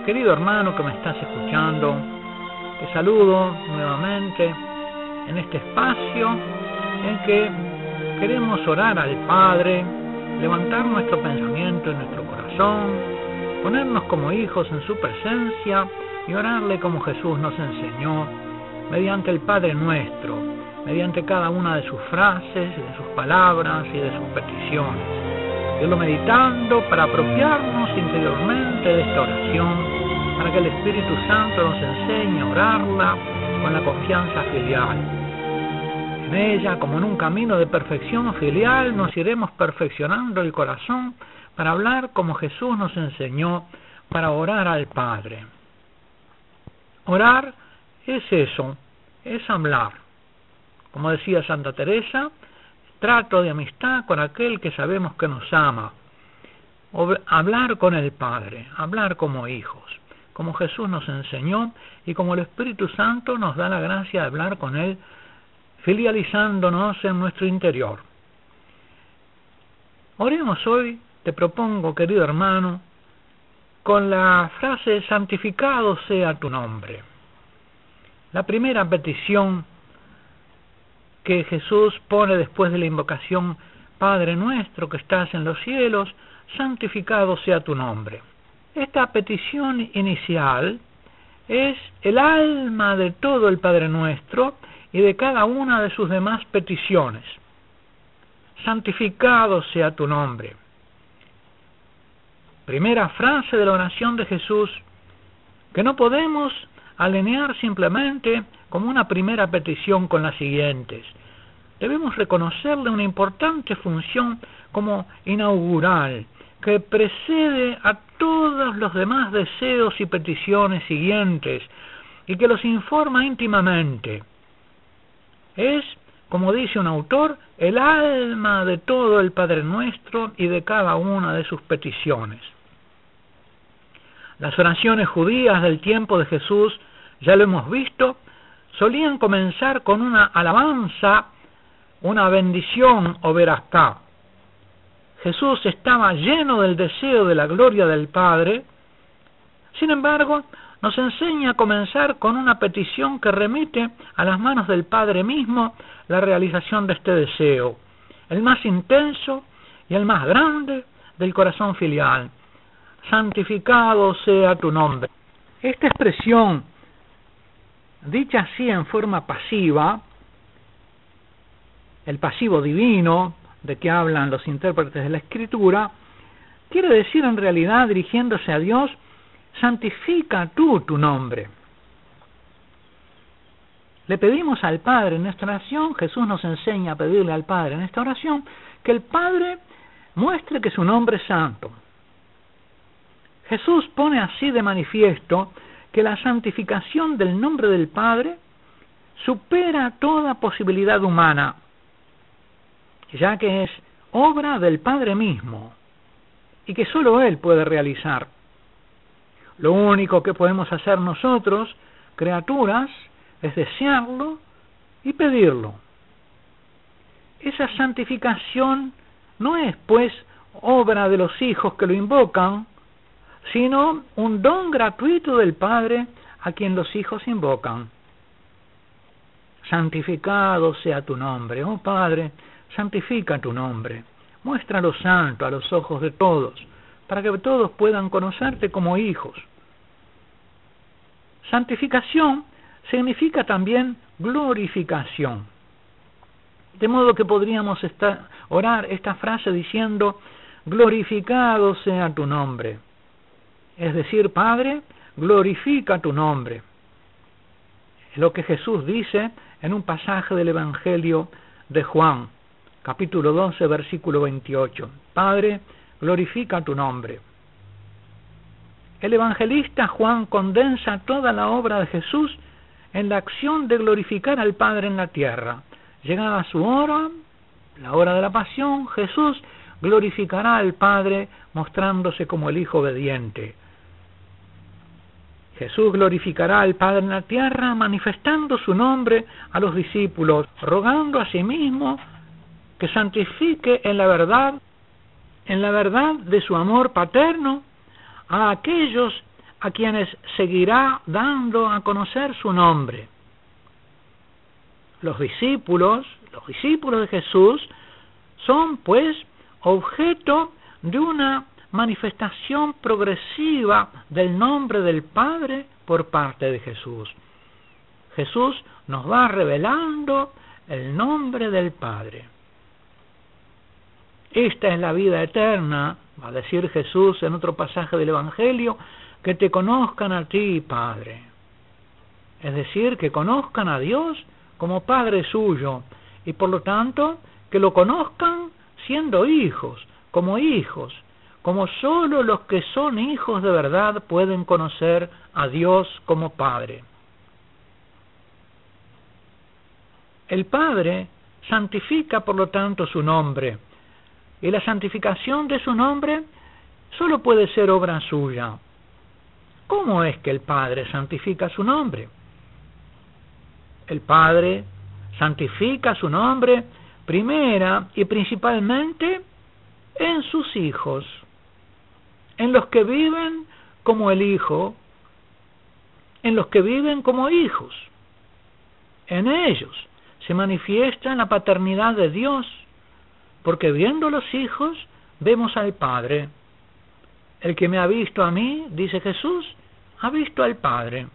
Querido hermano que me estás escuchando, te saludo nuevamente en este espacio en que queremos orar al Padre, levantar nuestro pensamiento en nuestro corazón, ponernos como hijos en su presencia y orarle como Jesús nos enseñó, mediante el Padre Nuestro, mediante cada una de sus frases, de sus palabras y de sus peticiones. Irlo meditando para apropiarnos interiormente de esta oración, para que el Espíritu Santo nos enseñe a orarla con la confianza filial. En ella, como en un camino de perfección filial, nos iremos perfeccionando el corazón para hablar como Jesús nos enseñó, para orar al Padre. Orar es eso, es hablar. Como decía Santa Teresa, trato de amistad con aquel que sabemos que nos ama. Hablar con el Padre, hablar como hijos, como Jesús nos enseñó y como el Espíritu Santo nos da la gracia de hablar con Él, filializándonos en nuestro interior. Oremos hoy, te propongo, querido hermano, con la frase santificado sea tu nombre. La primera petición que Jesús pone después de la invocación: Padre nuestro que estás en los cielos, santificado sea tu nombre. Esta petición inicial es el alma de todo el Padre Nuestro y de cada una de sus demás peticiones. Santificado sea tu nombre. Primera frase de la oración de Jesús, que no podemos alinear simplemente como una primera petición con las siguientes. Debemos reconocerle una importante función como inaugural, que precede a todos los demás deseos y peticiones siguientes, y que los informa íntimamente. Es, como dice un autor, el alma de todo el Padre Nuestro y de cada una de sus peticiones. Las oraciones judías del tiempo de Jesús, ya lo hemos visto, solían comenzar con una alabanza, una bendición o verajá. Jesús estaba lleno del deseo de la gloria del Padre. Sin embargo, nos enseña a comenzar con una petición que remite a las manos del Padre mismo la realización de este deseo, el más intenso y el más grande del corazón filial. Santificado sea tu nombre. Esta expresión, dicha así en forma pasiva, el pasivo divino de que hablan los intérpretes de la Escritura, quiere decir en realidad, dirigiéndose a Dios: santifica tú tu nombre. Le pedimos al Padre en esta oración, Jesús nos enseña a pedirle al Padre en esta oración, que el Padre muestre que su nombre es santo. Jesús pone así de manifiesto que la santificación del nombre del Padre supera toda posibilidad humana, ya que es obra del Padre mismo y que sólo Él puede realizar. Lo único que podemos hacer nosotros, criaturas, es desearlo y pedirlo. Esa santificación no es, pues, obra de los hijos que lo invocan, sino un don gratuito del Padre a quien los hijos invocan. Santificado sea tu nombre, oh Padre, santifica tu nombre, muéstralo santo a los ojos de todos, para que todos puedan conocerte como hijos. Santificación significa también glorificación. De modo que podríamos orar esta frase diciendo: glorificado sea tu nombre. Es decir, Padre, glorifica tu nombre. Es lo que Jesús dice en un pasaje del Evangelio de Juan, capítulo 12, versículo 28. Padre, glorifica tu nombre. El evangelista Juan condensa toda la obra de Jesús en la acción de glorificar al Padre en la tierra. Llegada su hora, la hora de la pasión, Jesús glorificará al Padre mostrándose como el Hijo obediente. Jesús glorificará al Padre en la tierra manifestando su nombre a los discípulos, rogando a sí mismo que santifique en la verdad de su amor paterno a aquellos a quienes seguirá dando a conocer su nombre. Los discípulos de Jesús son, pues, objeto de una manifestación progresiva del nombre del Padre por parte de Jesús. Jesús nos va revelando el nombre del Padre. Esta es la vida eterna, va a decir Jesús en otro pasaje del Evangelio, que te conozcan a ti, Padre. Es decir, que conozcan a Dios como Padre suyo, y por lo tanto, que lo conozcan siendo hijos, como solo los que son hijos de verdad pueden conocer a Dios como Padre. El Padre santifica, por lo tanto, su nombre, y la santificación de su nombre solo puede ser obra suya. ¿Cómo es que el Padre santifica su nombre? El Padre santifica su nombre primera y principalmente en sus hijos, en los que viven como el Hijo, en los que viven como hijos. En ellos se manifiesta la paternidad de Dios, porque viendo a los hijos, vemos al Padre. El que me ha visto a mí, dice Jesús, ha visto al Padre.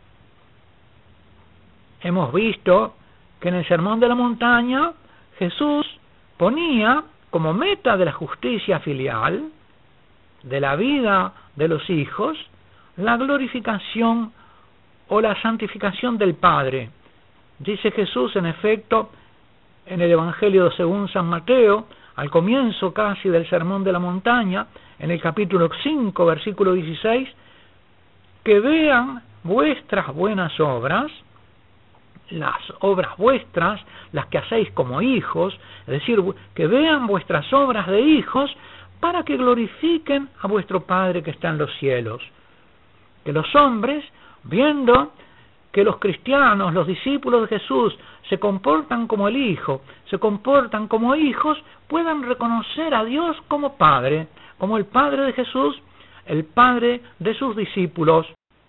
Hemos visto que en el Sermón de la Montaña, Jesús ponía como meta de la justicia filial, de la vida de los hijos, la glorificación o la santificación del Padre. Dice Jesús, en efecto, en el Evangelio según San Mateo, al comienzo casi del Sermón de la Montaña, en el capítulo 5, versículo 16, que vean vuestras buenas obras, las obras vuestras, las que hacéis como hijos, es decir, que vean vuestras obras de hijos para que glorifiquen a vuestro Padre que está en los cielos. Que los hombres, viendo que los cristianos, los discípulos de Jesús, se comportan como el Hijo, se comportan como hijos, puedan reconocer a Dios como Padre, como el Padre de Jesús, el Padre de sus discípulos.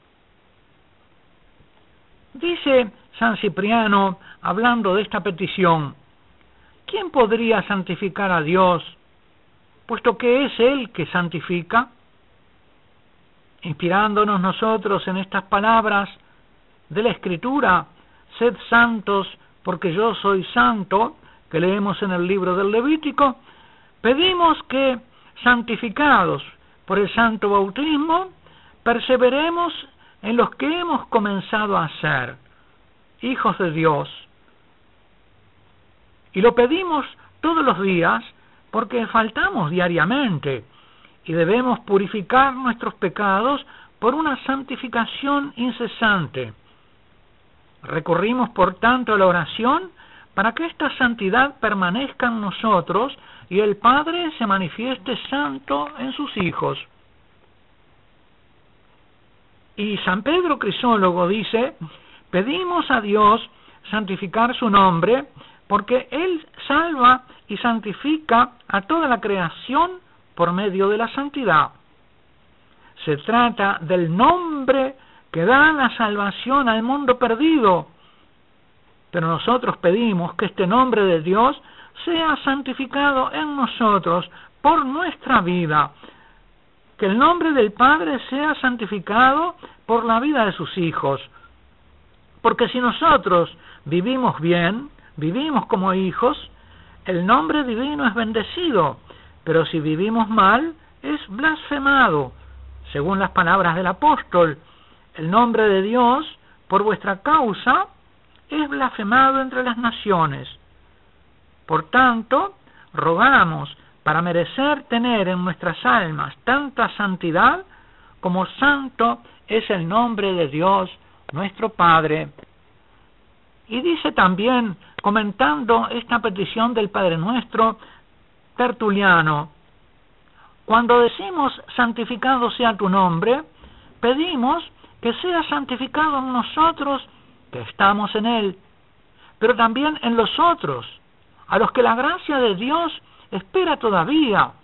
Dice San Cipriano, hablando de esta petición, ¿quién podría santificar a Dios, puesto que es Él que santifica? Inspirándonos nosotros en estas palabras de la Escritura, sed santos porque yo soy santo, que leemos en el libro del Levítico, pedimos que, santificados por el santo bautismo, perseveremos en los que hemos comenzado a ser hijos de Dios. Y lo pedimos todos los días porque faltamos diariamente y debemos purificar nuestros pecados por una santificación incesante. Recurrimos, por tanto, a la oración para que esta santidad permanezca en nosotros y el Padre se manifieste santo en sus hijos. Y San Pedro Crisólogo dice, pedimos a Dios santificar su nombre porque Él salva y santifica a toda la creación por medio de la santidad. Se trata del nombre que da la salvación al mundo perdido. Pero nosotros pedimos que este nombre de Dios sea santificado en nosotros por nuestra vida. Que el nombre del Padre sea santificado por la vida de sus hijos. Porque si nosotros vivimos bien, vivimos como hijos, el nombre divino es bendecido. Pero si vivimos mal, es blasfemado. Según las palabras del apóstol, el nombre de Dios, por vuestra causa, es blasfemado entre las naciones. Por tanto, rogamos para merecer tener en nuestras almas tanta santidad como santo es el nombre de Dios, nuestro Padre. Y dice también, comentando esta petición del Padre Nuestro, Tertuliano, cuando decimos santificado sea tu nombre, pedimos que sea santificado en nosotros, que estamos en Él, pero también en los otros, a los que la gracia de Dios espera todavía,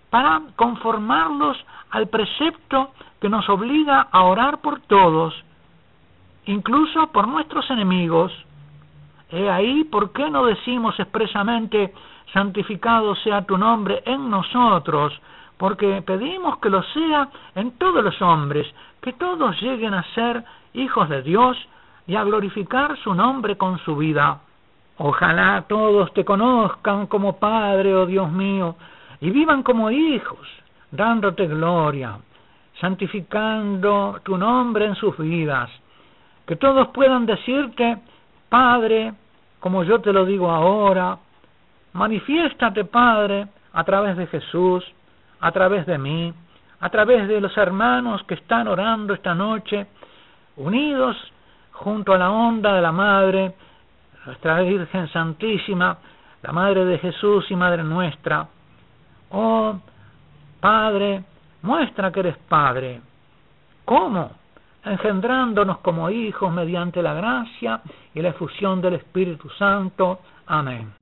para conformarlos al precepto que nos obliga a orar por todos, incluso por nuestros enemigos. He ahí por qué no decimos expresamente: santificado sea tu nombre en nosotros, porque pedimos que lo sea en todos los hombres, que todos lleguen a ser hijos de Dios y a glorificar su nombre con su vida. Ojalá todos te conozcan como Padre, oh Dios mío, y vivan como hijos, dándote gloria, santificando tu nombre en sus vidas. Que todos puedan decirte: Padre, como yo te lo digo ahora, manifiéstate, Padre, a través de Jesús, a través de mí, a través de los hermanos que están orando esta noche, unidos junto a la onda de la Madre, nuestra Virgen Santísima, la Madre de Jesús y Madre nuestra. Oh, Padre, muestra que eres Padre. ¿Cómo? Engendrándonos como hijos mediante la gracia y la efusión del Espíritu Santo. Amén.